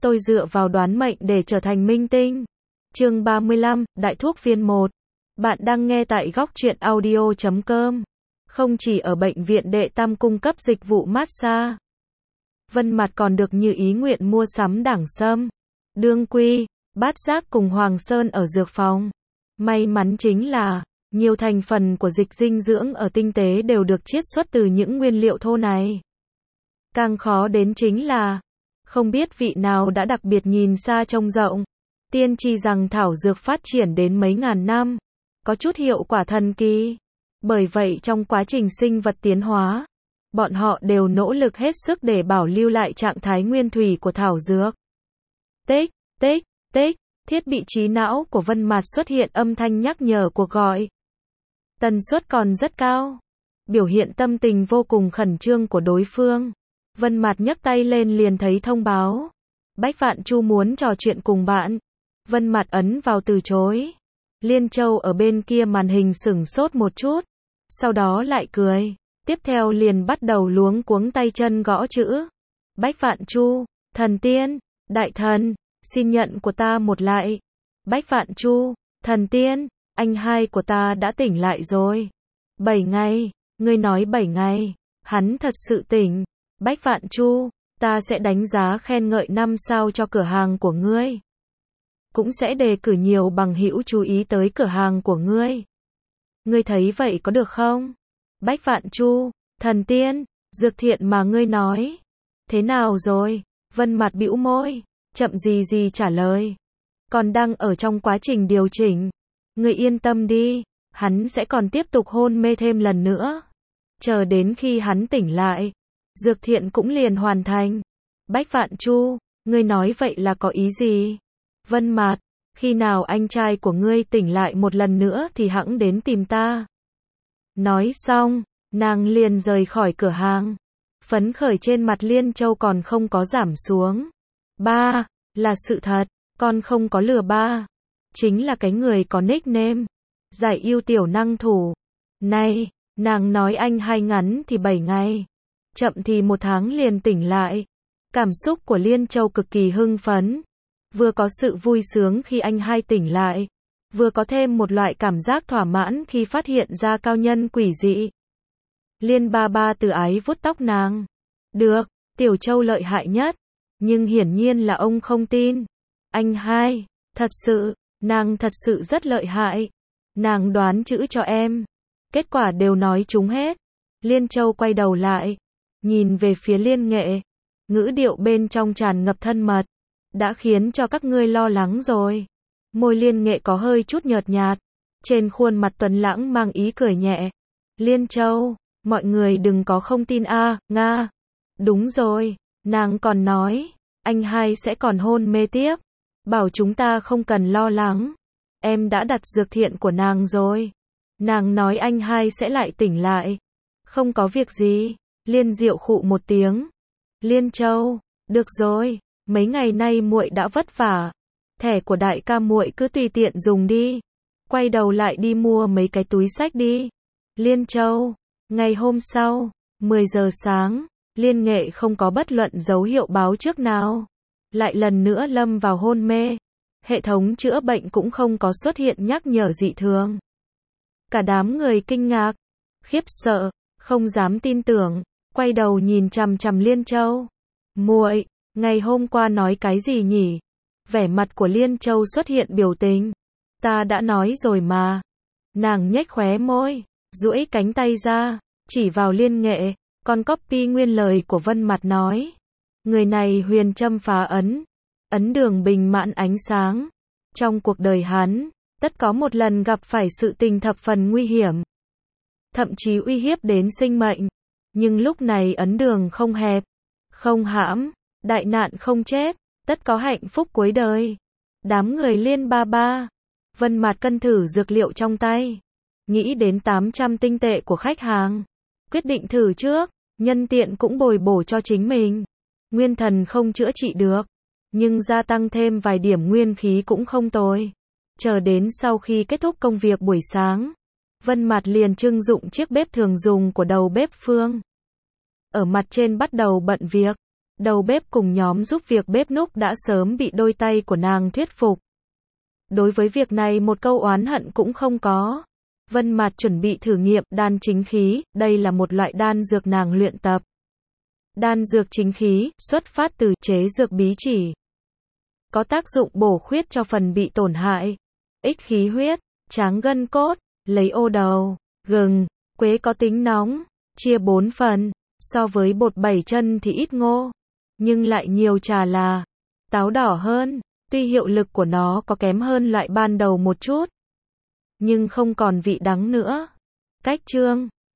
tôi dựa vào đoán mệnh để trở thành minh tinh. Chương 35, Đại thuốc viên 1. Bạn đang nghe tại góc truyện audio.com. Không chỉ ở bệnh viện Đệ Tam cung cấp dịch vụ massage, Vân Mặt còn được như ý nguyện mua sắm đẳng sâm, đương quy, bát giác cùng Hoàng Sơn ở dược phòng. May mắn chính là, nhiều thành phần của dịch dinh dưỡng ở tinh tế đều được chiết xuất từ những nguyên liệu thô này. Càng khó đến chính là, không biết vị nào đã đặc biệt nhìn xa trông rộng, tiên tri rằng thảo dược phát triển đến mấy ngàn năm, có chút hiệu quả thần kỳ. Bởi vậy trong quá trình sinh vật tiến hóa, bọn họ đều nỗ lực hết sức để bảo lưu lại trạng thái nguyên thủy của thảo dược. Tích, tích, tích, thiết bị trí não của Vân Mạt xuất hiện âm thanh nhắc nhở cuộc gọi. Tần suất còn rất cao, biểu hiện tâm tình vô cùng khẩn trương của đối phương. Vân Mạt nhấc tay lên liền thấy thông báo. Bách Vạn Chu muốn trò chuyện cùng bạn. Vân Mạt ấn vào từ chối. Liên Châu ở bên kia màn hình sửng sốt một chút, sau đó lại cười. Tiếp theo liền bắt đầu luống cuống tay chân gõ chữ. Bách Vạn Chu, thần tiên, đại thần, xin nhận của ta một lại. Bách Vạn Chu, thần tiên, anh hai của ta đã tỉnh lại rồi. 7 ngày, ngươi nói 7 ngày, hắn thật sự tỉnh. Bách Vạn Chu, ta sẽ đánh giá khen ngợi 5 sao cho cửa hàng của ngươi. Cũng sẽ đề cử nhiều bằng hữu chú ý tới cửa hàng của ngươi. Ngươi thấy vậy có được không? Bách Vạn Chu, thần tiên, dược thiện mà ngươi nói. Thế nào rồi? Vân Mặt bĩu môi, chậm gì gì trả lời. Còn đang ở trong quá trình điều chỉnh. Ngươi yên tâm đi, hắn sẽ còn tiếp tục hôn mê thêm lần nữa. Chờ đến khi hắn tỉnh lại, dược thiện cũng liền hoàn thành. Bách Vạn Chu, ngươi nói vậy là có ý gì? Vân Mạt, khi nào anh trai của ngươi tỉnh lại một lần nữa thì hẵng đến tìm ta. Nói xong, nàng liền rời khỏi cửa hàng. Phấn khởi trên mặt Liên Châu còn không có giảm xuống. Ba, là sự thật, con không có lừa ba. Chính là cái người có nickname Giải Yêu tiểu năng thủ. Này, nàng nói anh hai ngắn thì 7 ngày, chậm thì 1 tháng liền tỉnh lại. Cảm xúc của Liên Châu cực kỳ hưng phấn. Vừa có sự vui sướng khi anh hai tỉnh lại, vừa có thêm một loại cảm giác thỏa mãn khi phát hiện ra cao nhân quỷ dị. Liên ba ba từ ái vuốt tóc nàng. Được, Tiểu Châu lợi hại nhất. Nhưng hiển nhiên là ông không tin. Anh hai, thật sự, nàng thật sự rất lợi hại. Nàng đoán chữ cho em. Kết quả đều nói trúng hết. Liên Châu quay đầu lại, nhìn về phía Liên Nghệ. Ngữ điệu bên trong tràn ngập thân mật. Đã khiến cho các ngươi lo lắng rồi. Môi Liên Nghệ có hơi chút nhợt nhạt. Trên khuôn mặt tuấn lãng mang ý cười nhẹ. Liên Châu, mọi người đừng có không tin a, Nga. Đúng rồi, nàng còn nói, anh hai sẽ còn hôn mê tiếp. Bảo chúng ta không cần lo lắng. Em đã đặt dược thiện của nàng rồi. Nàng nói anh hai sẽ lại tỉnh lại. Không có việc gì. Liên Diệu khụ một tiếng. Liên Châu, được rồi, mấy ngày nay muội đã vất vả. Thẻ của đại ca muội cứ tùy tiện dùng đi. Quay đầu lại đi mua mấy cái túi xách đi. Liên Châu, ngày hôm sau, 10 giờ sáng, Liên Nghệ không có bất luận dấu hiệu báo trước nào. Lại lần nữa lâm vào hôn mê. Hệ thống chữa bệnh cũng không có xuất hiện nhắc nhở dị thường. Cả đám người kinh ngạc, khiếp sợ, không dám tin tưởng, quay đầu nhìn chằm chằm Liên Châu. Muội, ngày hôm qua nói cái gì nhỉ? Vẻ mặt của Liên Châu xuất hiện biểu tình. Ta đã nói rồi mà. Nàng nhếch khóe môi, duỗi cánh tay ra, chỉ vào Liên Nghệ, còn copy nguyên lời của Vân Mặt nói. Người này huyền châm phá ấn, ấn đường bình mãn ánh sáng. Trong cuộc đời hắn, tất có một lần gặp phải sự tình thập phần nguy hiểm, thậm chí uy hiếp đến sinh mệnh. Nhưng lúc này ấn đường không hẹp, không hãm, đại nạn không chết, tất có hạnh phúc cuối đời. Đám người Liên ba ba, Vân Mạt cân thử dược liệu trong tay, nghĩ đến 800 tinh tệ của khách hàng, quyết định thử trước, nhân tiện cũng bồi bổ cho chính mình. Nguyên thần không chữa trị được, nhưng gia tăng thêm vài điểm nguyên khí cũng không tồi. Chờ đến sau khi kết thúc công việc buổi sáng, Vân Mạt liền trưng dụng chiếc bếp thường dùng của đầu bếp Phương. Ở mặt trên bắt đầu bận việc. Đầu bếp cùng nhóm giúp việc bếp núc đã sớm bị đôi tay của nàng thuyết phục. Đối với việc này một câu oán hận cũng không có. Vân Mạt chuẩn bị thử nghiệm đan chính khí, đây là một loại đan dược nàng luyện tập. Đan dược chính khí, xuất phát từ chế dược bí chỉ. Có tác dụng bổ khuyết cho phần bị tổn hại, ích khí huyết, tráng gân cốt, lấy ô đầu, gừng, quế có tính nóng, chia 4 phần, so với bột 7 chân thì ít ngô, nhưng lại nhiều trà là táo đỏ hơn, tuy hiệu lực của nó có kém hơn loại ban đầu một chút, nhưng không còn vị đắng nữa. Cách chương